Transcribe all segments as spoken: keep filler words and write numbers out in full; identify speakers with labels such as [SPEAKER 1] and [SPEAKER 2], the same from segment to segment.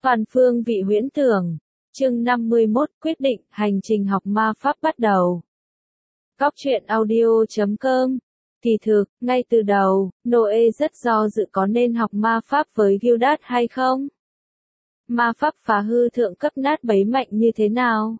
[SPEAKER 1] Toàn phương vị huyễn tưởng. Chương năm mươi mốt quyết định hành trình học ma pháp bắt đầu. Cóc truyện audio chấm com. Kỳ thực, ngay từ đầu, Noe rất do dự có nên học ma pháp với Gildas hay không. Ma pháp phá hư thượng cấp nát bấy mạnh như thế nào?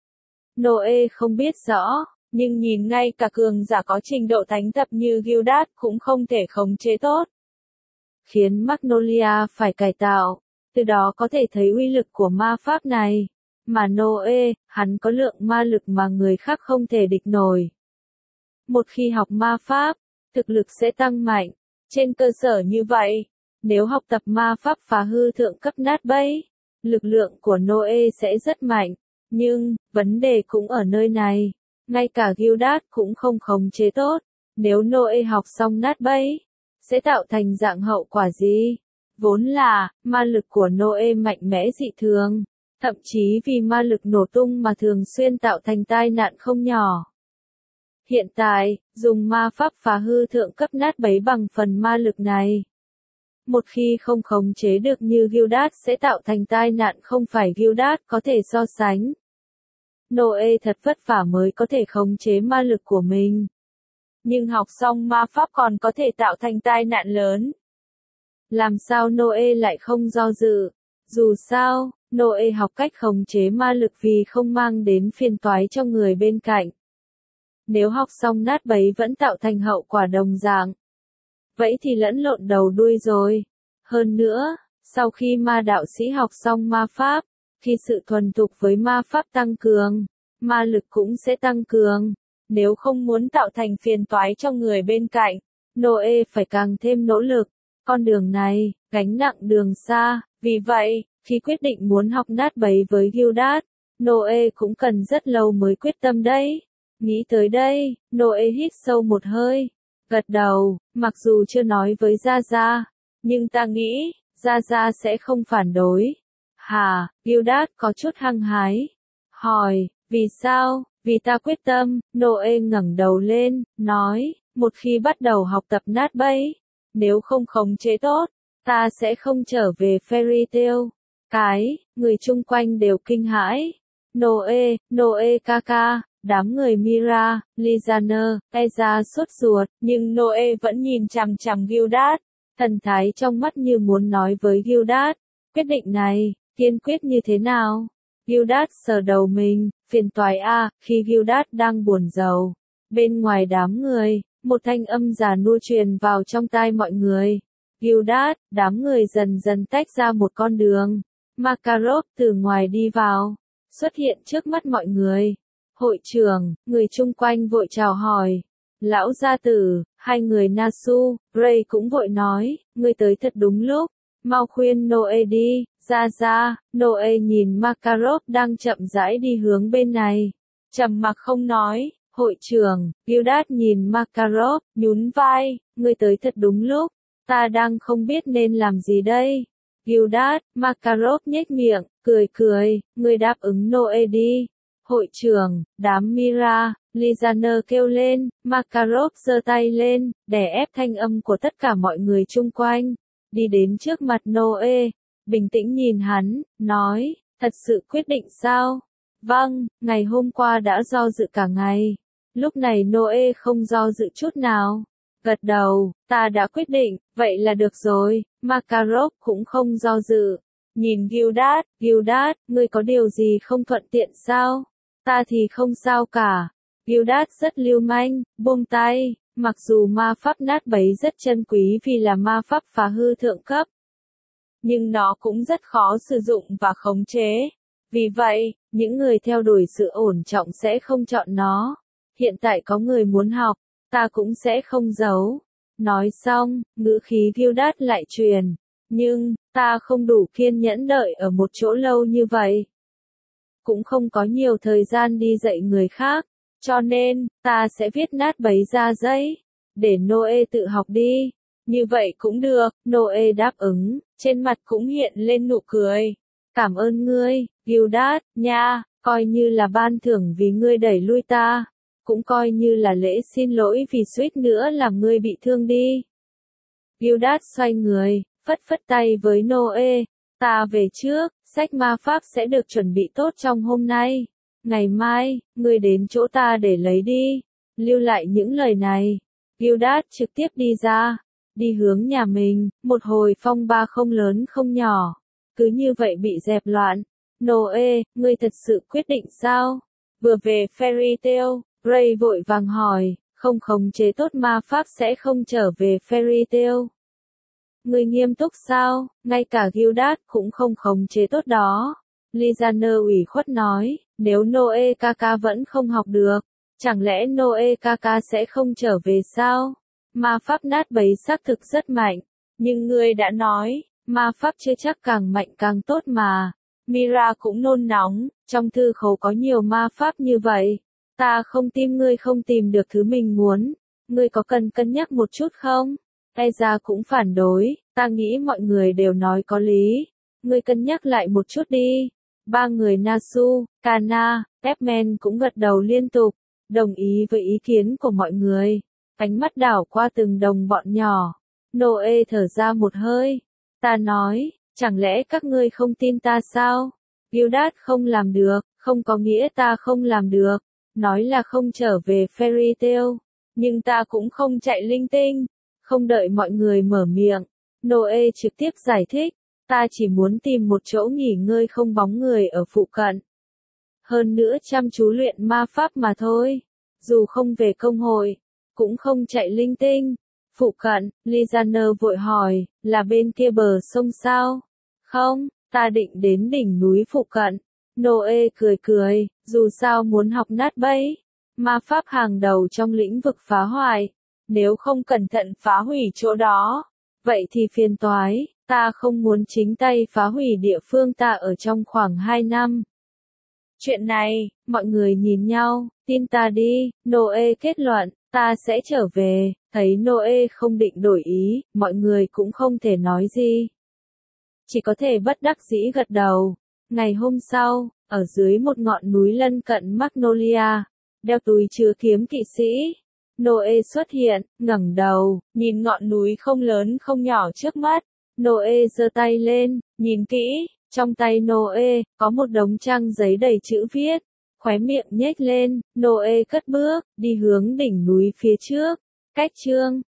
[SPEAKER 1] Noe không biết rõ, nhưng nhìn ngay cả cường giả có trình độ thánh tập như Gildas cũng không thể khống chế tốt. Khiến Magnolia phải cải tạo, từ đó có thể thấy uy lực của ma pháp này. Mà Noe, hắn có lượng ma lực mà người khác không thể địch nổi. Một khi học ma pháp, thực lực sẽ tăng mạnh. Trên cơ sở như vậy, nếu học tập ma pháp phá hư thượng cấp nát bấy, lực lượng của Noe sẽ rất mạnh. Nhưng, vấn đề cũng ở nơi này. Ngay cả Gildas cũng không khống chế tốt. Nếu Noe học xong nát bấy, sẽ tạo thành dạng hậu quả gì? Vốn là, ma lực của Noe mạnh mẽ dị thường. Thậm chí vì ma lực nổ tung mà thường xuyên tạo thành tai nạn không nhỏ. Hiện tại, dùng ma pháp phá hư thượng cấp nát bấy bằng phần ma lực này. Một khi không khống chế được như Gildas sẽ tạo thành tai nạn không phải Gildas có thể so sánh. Noe thật vất vả mới có thể khống chế ma lực của mình. Nhưng học xong ma pháp còn có thể tạo thành tai nạn lớn. Làm sao Noe lại không do dự? Dù sao, Noe học cách khống chế ma lực vì không mang đến phiền toái cho người bên cạnh. Nếu học xong nát bấy vẫn tạo thành hậu quả đồng dạng, vậy thì lẫn lộn đầu đuôi rồi. Hơn nữa, sau khi ma đạo sĩ học xong ma pháp, khi sự thuần thục với ma pháp tăng cường, ma lực cũng sẽ tăng cường. Nếu không muốn tạo thành phiền toái cho người bên cạnh, Noe phải càng thêm nỗ lực. Con đường này, gánh nặng đường xa, vì vậy, khi quyết định muốn học nát bấy với Gildas, Noe cũng cần rất lâu mới quyết tâm đấy. Nghĩ tới đây, Noe hít sâu một hơi, gật đầu, mặc dù chưa nói với Gia Gia, nhưng ta nghĩ, Gia Gia sẽ không phản đối. Hà, Gildas có chút hăng hái, hỏi, vì sao? Vì ta quyết tâm. Noe ngẩng đầu lên, nói, một khi bắt đầu học tập nát bấy, nếu không khống chế tốt, ta sẽ không trở về Fairy Tail. Cái, người chung quanh đều kinh hãi. Noe, Noe ca ca, đám người Mira, Lizaner, Eza sốt ruột, nhưng Noe vẫn nhìn chằm chằm Gildas, thần thái trong mắt như muốn nói với Gildas, quyết định này, kiên quyết như thế nào? Gildas sờ đầu mình, phiền toái a, khi Gildas đang buồn rầu. Bên ngoài đám người, một thanh âm già nua truyền vào trong tai mọi người. Gildas, đám người dần dần tách ra một con đường. Makarov từ ngoài đi vào, xuất hiện trước mắt mọi người. Hội trưởng, người chung quanh vội chào hỏi. Lão gia tử, hai người Nasu, Gray cũng vội nói, ngươi tới thật đúng lúc. Mau khuyên Noe đi. Ra ra, Noe nhìn Makarov đang chậm rãi đi hướng bên này. Trầm mặc không nói. Hội trưởng, Gildas nhìn Makarov, nhún vai, ngươi tới thật đúng lúc. Ta đang không biết nên làm gì đây. Gildas, Makarov nhếch miệng, cười cười, ngươi đáp ứng Noe đi. Hội trưởng, đám Mira, Lizaner kêu lên, Makarov giơ tay lên, đè ép thanh âm của tất cả mọi người chung quanh. Đi đến trước mặt Noe, bình tĩnh nhìn hắn, nói, thật sự quyết định sao? Vâng, ngày hôm qua đã do dự cả ngày. Lúc này Noe không do dự chút nào. Gật đầu, ta đã quyết định, vậy là được rồi. Makarov cũng không do dự. Nhìn Gildas, Gildas, ngươi có điều gì không thuận tiện sao? Ta thì không sao cả. Gildas rất lưu manh, buông tay. Mặc dù ma pháp nát bấy rất chân quý vì là ma pháp phá hư thượng cấp, nhưng nó cũng rất khó sử dụng và khống chế. Vì vậy, những người theo đuổi sự ổn trọng sẽ không chọn nó. Hiện tại có người muốn học, ta cũng sẽ không giấu. Nói xong, ngữ khí Gildas lại truyền. Nhưng, ta không đủ kiên nhẫn đợi ở một chỗ lâu như vậy. Cũng không có nhiều thời gian đi dạy người khác. Cho nên, ta sẽ viết nát bấy ra giấy. Để Noe tự học đi. Như vậy cũng được, Noe đáp ứng, trên mặt cũng hiện lên nụ cười. Cảm ơn ngươi, Gildas, nha, coi như là ban thưởng vì ngươi đẩy lui ta. Cũng coi như là lễ xin lỗi vì suýt nữa làm ngươi bị thương đi. Gildas xoay người, phất phất tay với Noe. Ta về trước, sách ma pháp sẽ được chuẩn bị tốt trong hôm nay. Ngày mai, ngươi đến chỗ ta để lấy đi. Lưu lại những lời này. Gildas trực tiếp đi ra, đi hướng nhà mình, một hồi phong ba không lớn không nhỏ. Cứ như vậy bị dẹp loạn. Noe, ngươi thật sự quyết định sao? Vừa về Fairy Tail, Ray vội vàng hỏi, không khống chế tốt ma pháp sẽ không trở về Fairy Tail. Ngươi nghiêm túc sao? Ngay cả Gildas cũng không khống chế tốt đó. Lizaner ủy khuất nói, nếu Noe Kaka vẫn không học được, chẳng lẽ Noe Kaka sẽ không trở về sao? Ma pháp nát bấy xác thực rất mạnh, nhưng ngươi đã nói, ma pháp chưa chắc càng mạnh càng tốt mà. Mira cũng nôn nóng, trong thư khố có nhiều ma pháp như vậy. Ta không tin ngươi không tìm được thứ mình muốn. Ngươi có cần cân nhắc một chút không? Eza cũng phản đối, ta nghĩ mọi người đều nói có lý. Ngươi cân nhắc lại một chút đi. Ba người Nasu, Kana, Pepman cũng gật đầu liên tục, đồng ý với ý kiến của mọi người. Ánh mắt đảo qua từng đồng bọn nhỏ. Noe thở ra một hơi. Ta nói, chẳng lẽ các ngươi không tin ta sao? Gildas không làm được, không có nghĩa ta không làm được. Nói là không trở về Fairy Tail. Nhưng ta cũng không chạy linh tinh. Không đợi mọi người mở miệng. Noe trực tiếp giải thích. Ta chỉ muốn tìm một chỗ nghỉ ngơi không bóng người ở phụ cận. Hơn nữa chăm chú luyện ma pháp mà thôi. Dù không về công hội, cũng không chạy linh tinh. Phụ cận, Lizaner vội hỏi, là bên kia bờ sông sao? Không, ta định đến đỉnh núi phụ cận. Noe cười cười, dù sao muốn học nát bấy. Ma pháp hàng đầu trong lĩnh vực phá hoại. Nếu không cẩn thận phá hủy chỗ đó, vậy thì phiền toái. Ta không muốn chính tay phá hủy địa phương ta ở trong khoảng hai năm. Chuyện này, mọi người nhìn nhau, tin ta đi, Noe kết luận, ta sẽ trở về. Thấy Noe không định đổi ý, mọi người cũng không thể nói gì. Chỉ có thể bất đắc dĩ gật đầu. Ngày hôm sau, ở dưới một ngọn núi lân cận Magnolia, đeo túi chứa kiếm kỵ sĩ. Noe xuất hiện, ngẩng đầu, nhìn ngọn núi không lớn không nhỏ trước mắt. Noe giơ tay lên, nhìn kỹ, trong tay Noe, có một đống trang giấy đầy chữ viết. Khóe miệng nhếch lên, Noe cất bước, đi hướng đỉnh núi phía trước. Cách chương